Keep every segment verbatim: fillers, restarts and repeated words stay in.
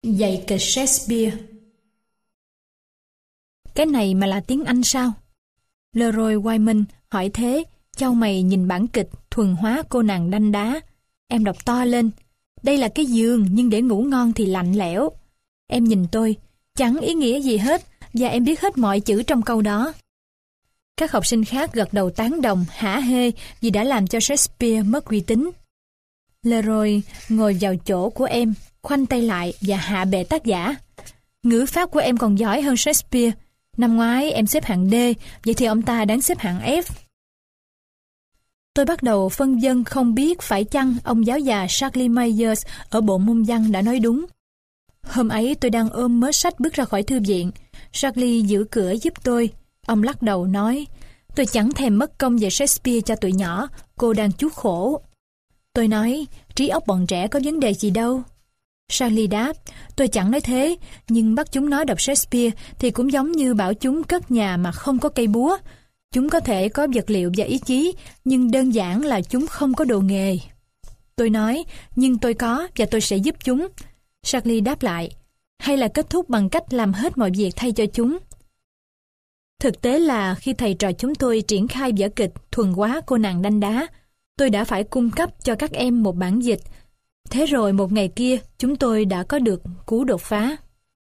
Dạy kịch Shakespeare. Cái này mà là tiếng Anh sao? Leroy Wyman hỏi thế, chau mày nhìn bản kịch Thuần hóa cô nàng đanh đá. Em đọc to lên. Đây là cái giường, nhưng để ngủ ngon thì lạnh lẽo. Em nhìn tôi, chẳng ý nghĩa gì hết, và em biết hết mọi chữ trong câu đó. Các học sinh khác gật đầu tán đồng, hả hê vì đã làm cho Shakespeare mất uy tín. Leroy ngồi vào chỗ của em, khoanh tay lại và hạ bệ tác giả. Ngữ pháp của em còn giỏi hơn Shakespeare. Năm ngoái em xếp hạng D, vậy thì ông ta đáng xếp hạng F. Tôi bắt đầu phân vân không biết phải chăng ông giáo già Charlie Myers ở bộ môn văn đã nói đúng. Hôm ấy tôi đang ôm mớ sách bước ra khỏi thư viện. Charlie giữ cửa giúp tôi. Ông lắc đầu nói, tôi chẳng thèm mất công về Shakespeare cho tụi nhỏ, cô đang chuốc khổ. Tôi nói, trí óc bọn trẻ có vấn đề gì đâu. Charlie đáp, tôi chẳng nói thế, nhưng bắt chúng nói đọc Shakespeare thì cũng giống như bảo chúng cất nhà mà không có cây búa. Chúng có thể có vật liệu và ý chí, nhưng đơn giản là chúng không có đồ nghề. Tôi nói, nhưng tôi có và tôi sẽ giúp chúng. Charlie đáp lại, hay là kết thúc bằng cách làm hết mọi việc thay cho chúng. Thực tế là khi thầy trò chúng tôi triển khai vở kịch Thuần hóa cô nàng đanh đá, tôi đã phải cung cấp cho các em một bản dịch. Thế rồi một ngày kia, chúng tôi đã có được cú đột phá.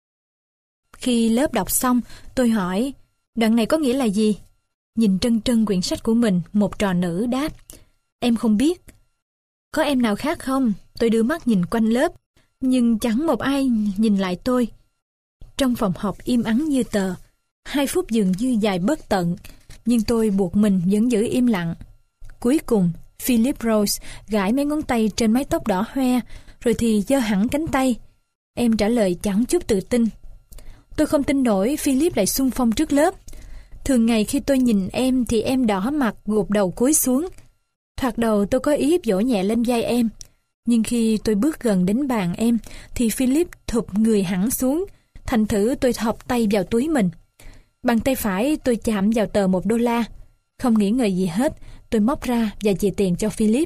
Khi lớp đọc xong, tôi hỏi, đoạn này có nghĩa là gì? Nhìn trân trân quyển sách của mình, một trò nữ đáp, em không biết. Có em nào khác không? Tôi đưa mắt nhìn quanh lớp, nhưng chẳng một ai nhìn lại tôi. Trong phòng họp im ắng như tờ, hai phút dường như dài bất tận, nhưng tôi buộc mình vẫn giữ im lặng. Cuối cùng, Philip Rose gãi mấy ngón tay trên mái tóc đỏ hoe, rồi thì giơ hẳn cánh tay. Em trả lời chẳng chút tự tin. Tôi không tin nổi Philip lại xung phong trước lớp. Thường ngày khi tôi nhìn em thì em đỏ mặt gục đầu cúi xuống. Thoạt đầu tôi có ý vỗ nhẹ lên vai em, nhưng khi tôi bước gần đến bàn em thì Philip thụp người hẳn xuống. Thành thử tôi thọc tay vào túi mình. Bằng tay phải tôi chạm vào tờ một đô la. Không nghĩ ngợi gì hết, tôi móc ra và chia tiền cho Philip.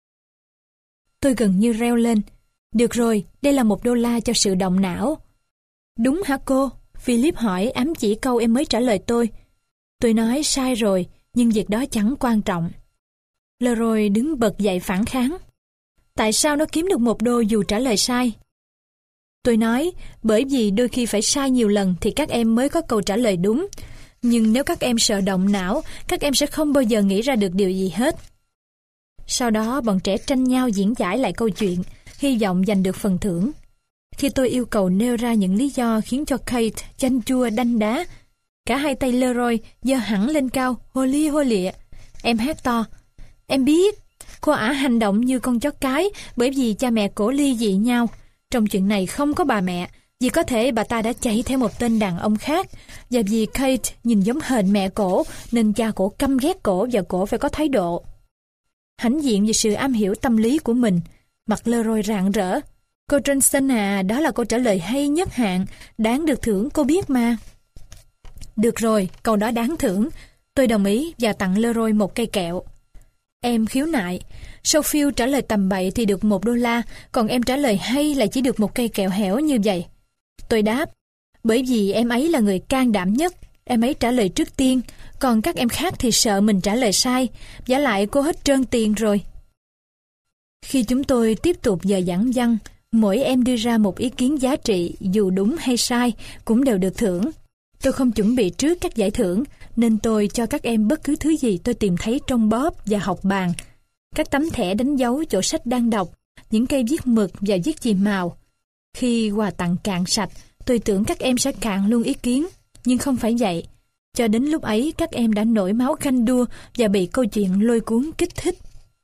Tôi gần như reo lên. Được rồi, đây là một đô la cho sự động não. Đúng hả cô? Philip hỏi ám chỉ câu em mới trả lời tôi. Tôi nói sai rồi, nhưng việc đó chẳng quan trọng. Leroy đứng bật dậy phản kháng. Tại sao nó kiếm được một đô dù trả lời sai? Tôi nói, bởi vì đôi khi phải sai nhiều lần thì các em mới có câu trả lời đúng. Nhưng nếu các em sợ động não, các em sẽ không bao giờ nghĩ ra được điều gì hết. Sau đó bọn trẻ tranh nhau diễn giải lại câu chuyện, hy vọng giành được phần thưởng. Khi tôi yêu cầu nêu ra những lý do khiến cho Kate chanh chua đanh đá, cả hai tay Leroy giơ hẳn lên cao, hô li hô lịa. Em hát to, em biết, cô ả hành động như con chó cái bởi vì cha mẹ cổ ly dị nhau. Trong chuyện này không có bà mẹ, vì có thể bà ta đã chạy theo một tên đàn ông khác, và vì Kate nhìn giống hệt mẹ cổ nên cha cổ căm ghét cổ và cổ phải có thái độ. Hãnh diện về sự am hiểu tâm lý của mình, mặt Leroy rạng rỡ. Cô Johnson à, đó là câu trả lời hay nhất hạng, đáng được thưởng, cô biết mà. Được rồi, câu đó đáng thưởng. Tôi đồng ý và tặng Leroy một cây kẹo. Em khiếu nại, Sophie trả lời tầm bậy thì được một đô la, còn em trả lời hay là chỉ được một cây kẹo hẻo như vậy. Tôi đáp, bởi vì em ấy là người can đảm nhất, em ấy trả lời trước tiên, còn các em khác thì sợ mình trả lời sai, vả lại cô hết trơn tiền rồi. Khi chúng tôi tiếp tục giờ giảng văn, mỗi em đưa ra một ý kiến giá trị, dù đúng hay sai, cũng đều được thưởng. Tôi không chuẩn bị trước các giải thưởng, nên tôi cho các em bất cứ thứ gì tôi tìm thấy trong bóp và học bàn. Các tấm thẻ đánh dấu chỗ sách đang đọc, những cây viết mực và viết chì màu. Khi quà tặng cạn sạch, tôi tưởng các em sẽ cạn luôn ý kiến, nhưng không phải vậy. Cho đến lúc ấy các em đã nổi máu ganh đua và bị câu chuyện lôi cuốn kích thích.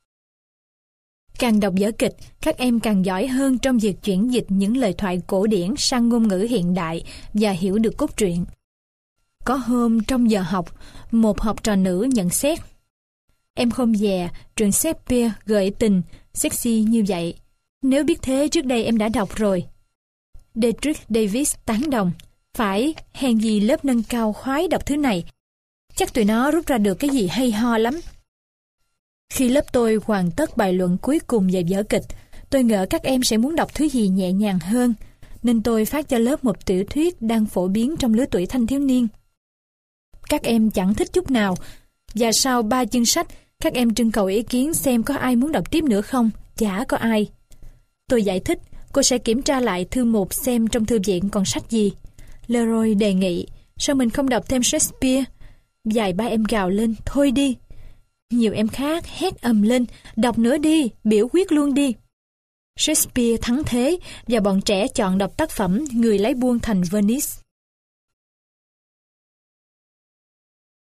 Càng đọc vở kịch, các em càng giỏi hơn trong việc chuyển dịch những lời thoại cổ điển sang ngôn ngữ hiện đại và hiểu được cốt truyện. Có hôm trong giờ học, một học trò nữ nhận xét. Em không dè, truyện Shakespeare gợi tình, sexy như vậy. Nếu biết thế trước đây em đã đọc rồi. Dietrich Davis tán đồng. Phải, hèn gì lớp nâng cao khoái đọc thứ này. Chắc tụi nó rút ra được cái gì hay ho lắm. Khi lớp tôi hoàn tất bài luận cuối cùng về vở kịch, tôi ngỡ các em sẽ muốn đọc thứ gì nhẹ nhàng hơn. nên tôi phát cho lớp một tiểu thuyết đang phổ biến trong lứa tuổi thanh thiếu niên. Các em chẳng thích chút nào, và sau ba chương sách, các em trưng cầu ý kiến xem có ai muốn đọc tiếp nữa không. Chả có ai. Tôi giải thích, cô sẽ kiểm tra lại thư mục xem trong thư viện còn sách gì. Leroy đề nghị, sao mình không đọc thêm Shakespeare? Vài ba em gào lên, thôi đi. Nhiều em khác hét ầm lên, đọc nữa đi, biểu quyết luôn đi. Shakespeare thắng thế, và bọn trẻ chọn đọc tác phẩm Người lái buôn thành Venice.